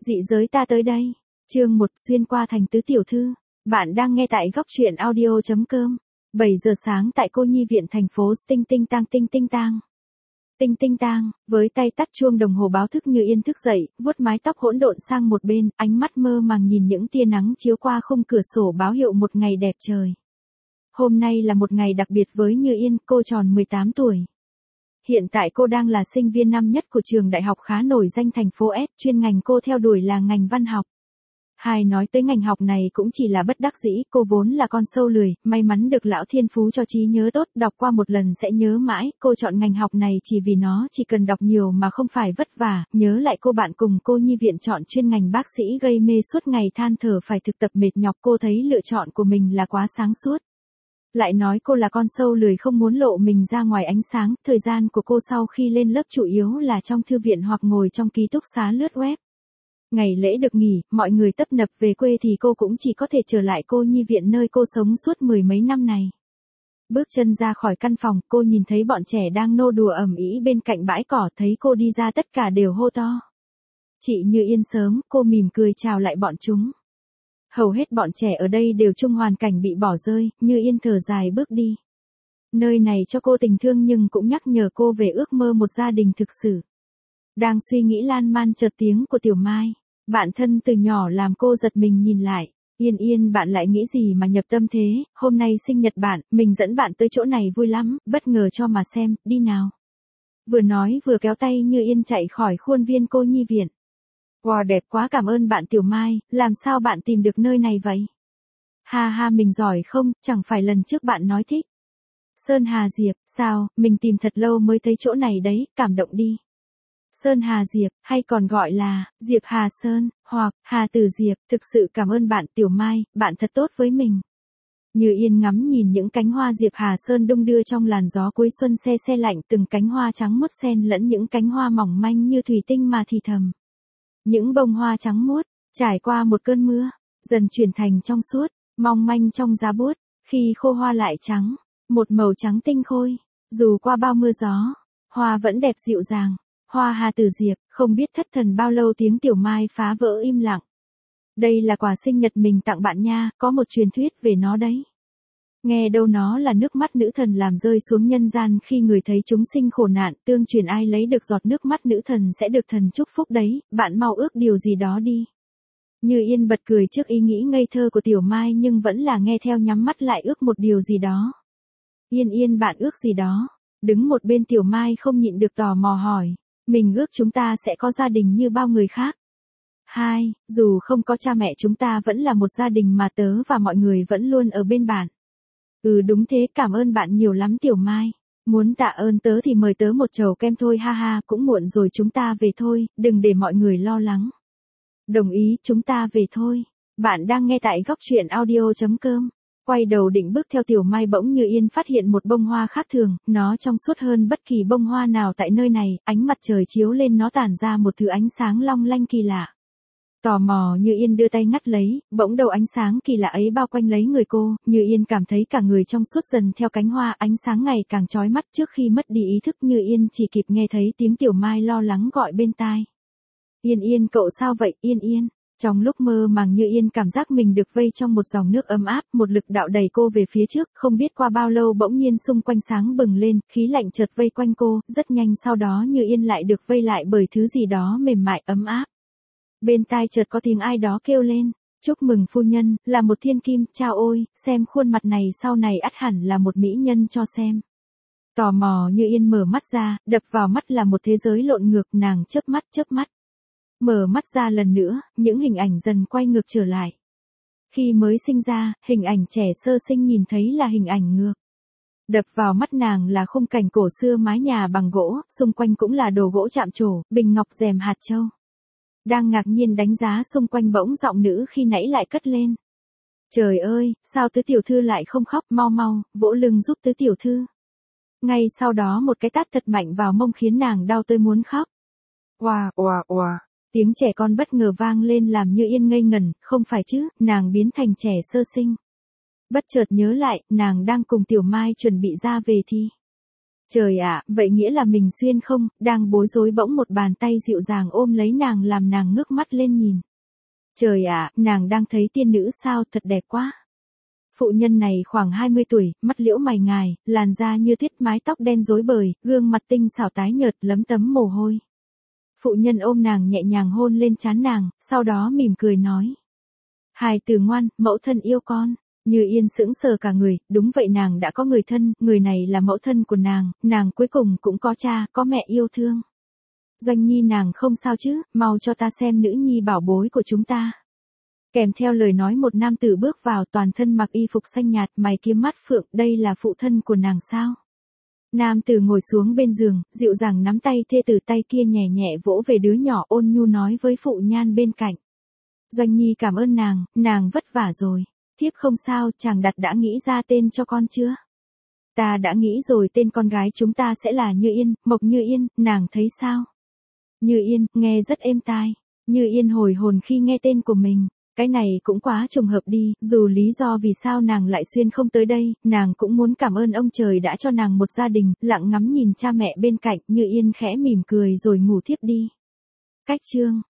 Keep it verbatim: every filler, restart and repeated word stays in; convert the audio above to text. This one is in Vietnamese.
Dị giới ta tới đây. Chương một xuyên qua thành tứ tiểu thư. Bạn đang nghe tại góc truyện audio chấm com. bảy giờ sáng tại cô nhi viện thành phố Tinh Tinh Tang Tinh Tinh Tang. Tinh Tinh Tang, với tay tắt chuông đồng hồ báo thức Như Yên thức dậy, vuốt mái tóc hỗn độn sang một bên, ánh mắt mơ màng nhìn những tia nắng chiếu qua khung cửa sổ báo hiệu một ngày đẹp trời. Hôm nay là một ngày đặc biệt với Như Yên, cô tròn mười tám tuổi. Hiện tại cô đang là sinh viên năm nhất của trường đại học khá nổi danh thành phố S, chuyên ngành cô theo đuổi là ngành văn học. Hai nói tới ngành học này cũng chỉ là bất đắc dĩ, cô vốn là con sâu lười, may mắn được lão thiên phú cho trí nhớ tốt, đọc qua một lần sẽ nhớ mãi, cô chọn ngành học này chỉ vì nó chỉ cần đọc nhiều mà không phải vất vả, nhớ lại cô bạn cùng cô nhi viện chọn chuyên ngành bác sĩ gây mê suốt ngày than thở phải thực tập mệt nhọc, cô thấy lựa chọn của mình là quá sáng suốt. Lại nói cô là con sâu lười không muốn lộ mình ra ngoài ánh sáng, thời gian của cô sau khi lên lớp chủ yếu là trong thư viện hoặc ngồi trong ký túc xá lướt web. Ngày lễ được nghỉ, mọi người tấp nập về quê thì cô cũng chỉ có thể trở lại cô nhi viện nơi cô sống suốt mười mấy năm này. Bước chân ra khỏi căn phòng, cô nhìn thấy bọn trẻ đang nô đùa ầm ĩ bên cạnh bãi cỏ, thấy cô đi ra tất cả đều hô to. Chị Như Yên sớm, cô mỉm cười chào lại bọn chúng. Hầu hết bọn trẻ ở đây đều chung hoàn cảnh bị bỏ rơi, Như Yên thở dài bước đi. Nơi này cho cô tình thương nhưng cũng nhắc nhở cô về ước mơ một gia đình thực sự. Đang suy nghĩ lan man chợt tiếng của Tiểu Mai, bạn thân từ nhỏ làm cô giật mình nhìn lại. Yên Yên, bạn lại nghĩ gì mà nhập tâm thế, hôm nay sinh nhật bạn, mình dẫn bạn tới chỗ này vui lắm, bất ngờ cho mà xem, đi nào. Vừa nói vừa kéo tay Như Yên chạy khỏi khuôn viên cô nhi viện. Wow, đẹp quá, cảm ơn bạn Tiểu Mai, làm sao bạn tìm được nơi này vậy? Ha ha, mình giỏi không, chẳng phải lần trước bạn nói thích. Sơn Hà Diệp, sao, mình tìm thật lâu mới thấy chỗ này đấy, cảm động đi. Sơn Hà Diệp, hay còn gọi là Diệp Hà Sơn, hoặc Hà Tử Diệp, thực sự cảm ơn bạn Tiểu Mai, bạn thật tốt với mình. Như Yên ngắm nhìn những cánh hoa Diệp Hà Sơn đung đưa trong làn gió cuối xuân se se lạnh, từng cánh hoa trắng muốt xen lẫn những cánh hoa mỏng manh như thủy tinh mà thì thầm. Những bông hoa trắng muốt, trải qua một cơn mưa, dần chuyển thành trong suốt, mong manh trong giá buốt, khi khô hoa lại trắng, một màu trắng tinh khôi, dù qua bao mưa gió, hoa vẫn đẹp dịu dàng. Hoa Hà Tử Diệp, không biết thất thần bao lâu tiếng Tiểu Mai phá vỡ im lặng. Đây là quà sinh nhật mình tặng bạn nha, có một truyền thuyết về nó đấy. Nghe đâu nó là nước mắt nữ thần làm rơi xuống nhân gian khi người thấy chúng sinh khổ nạn, tương truyền ai lấy được giọt nước mắt nữ thần sẽ được thần chúc phúc đấy, bạn mau ước điều gì đó đi. Như Yên bật cười trước ý nghĩ ngây thơ của Tiểu Mai nhưng vẫn là nghe theo nhắm mắt lại ước một điều gì đó. Yên Yên, bạn ước gì đó? Đứng một bên Tiểu Mai không nhịn được tò mò hỏi. Mình ước chúng ta sẽ có gia đình như bao người khác. Hai, dù không có cha mẹ chúng ta vẫn là một gia đình mà tớ và mọi người vẫn luôn ở bên bạn. Ừ đúng thế, cảm ơn bạn nhiều lắm Tiểu Mai. Muốn tạ ơn tớ thì mời tớ một chầu kem thôi, ha ha, cũng muộn rồi, chúng ta về thôi, đừng để mọi người lo lắng. Đồng ý, chúng ta về thôi. Bạn đang nghe tại góc truyện audio chấm com. Quay đầu định bước theo Tiểu Mai bỗng Như Yên phát hiện một bông hoa khác thường, nó trong suốt hơn bất kỳ bông hoa nào tại nơi này, ánh mặt trời chiếu lên nó tản ra một thứ ánh sáng long lanh kỳ lạ. Tò mò Như Yên đưa tay ngắt lấy, bỗng đầu ánh sáng kỳ lạ ấy bao quanh lấy người cô, Như Yên cảm thấy cả người trong suốt dần theo cánh hoa, ánh sáng ngày càng chói mắt. Trước khi mất đi ý thức Như Yên chỉ kịp nghe thấy tiếng Tiểu Mai lo lắng gọi bên tai. Yên Yên, cậu sao vậy, Yên Yên? Trong lúc mơ màng Như Yên cảm giác mình được vây trong một dòng nước ấm áp, một lực đạo đẩy cô về phía trước, không biết qua bao lâu bỗng nhiên xung quanh sáng bừng lên, khí lạnh chợt vây quanh cô, rất nhanh sau đó Như Yên lại được vây lại bởi thứ gì đó mềm mại ấm áp. Bên tai chợt có tiếng ai đó kêu lên, chúc mừng phu nhân, là một thiên kim, chao ôi, xem khuôn mặt này sau này ắt hẳn là một mỹ nhân cho xem. Tò mò Như Yên mở mắt ra, đập vào mắt là một thế giới lộn ngược, nàng chớp mắt chớp mắt. Mở mắt ra lần nữa, những hình ảnh dần quay ngược trở lại. Khi mới sinh ra, hình ảnh trẻ sơ sinh nhìn thấy là hình ảnh ngược. Đập vào mắt nàng là khung cảnh cổ xưa, mái nhà bằng gỗ, xung quanh cũng là đồ gỗ chạm trổ, bình ngọc rèm hạt châu. Đang ngạc nhiên đánh giá xung quanh bỗng giọng nữ khi nãy lại cất lên. Trời ơi, sao tứ tiểu thư lại không khóc, mau mau, vỗ lưng giúp tứ tiểu thư. Ngay sau đó một cái tát thật mạnh vào mông khiến nàng đau tới muốn khóc. Oà oà oà. Tiếng trẻ con bất ngờ vang lên làm Như Yên ngây ngẩn, không phải chứ, nàng biến thành trẻ sơ sinh. Bất chợt nhớ lại, nàng đang cùng Tiểu Mai chuẩn bị ra về thi. Trời ạ, vậy nghĩa là mình xuyên không, đang bối rối bỗng một bàn tay dịu dàng ôm lấy nàng làm nàng ngước mắt lên nhìn. Trời ạ, nàng đang thấy tiên nữ sao, thật đẹp quá. Phụ nhân này khoảng hai mươi tuổi, mắt liễu mày ngài, làn da như tuyết, mái tóc đen rối bời, gương mặt tinh xảo tái nhợt lấm tấm mồ hôi. Phụ nhân ôm nàng nhẹ nhàng hôn lên trán nàng, sau đó mỉm cười nói. Hài tử ngoan, mẫu thân yêu con. Như Yên sững sờ cả người, đúng vậy, nàng đã có người thân, người này là mẫu thân của nàng, nàng cuối cùng cũng có cha, có mẹ yêu thương. Doanh Nhi nàng không sao chứ, mau cho ta xem nữ nhi bảo bối của chúng ta. Kèm theo lời nói một nam tử bước vào, toàn thân mặc y phục xanh nhạt, mày kiếm mắt phượng, đây là phụ thân của nàng sao? Nam tử ngồi xuống bên giường, dịu dàng nắm tay thê tử, tay kia nhẹ nhẹ vỗ về đứa nhỏ, ôn nhu nói với phụ nhan bên cạnh. Doanh Nhi cảm ơn nàng, nàng vất vả rồi. Thiếp không sao, chàng đặt đã nghĩ ra tên cho con chưa? Ta đã nghĩ rồi, tên con gái chúng ta sẽ là Như Yên, Mộc Như Yên, nàng thấy sao? Như Yên, nghe rất êm tai. Như Yên hồi hồn khi nghe tên của mình. Cái này cũng quá trùng hợp đi, dù lý do vì sao nàng lại xuyên không tới đây, nàng cũng muốn cảm ơn ông trời đã cho nàng một gia đình, lặng ngắm nhìn cha mẹ bên cạnh, Như Yên khẽ mỉm cười rồi ngủ thiếp đi. Cách chương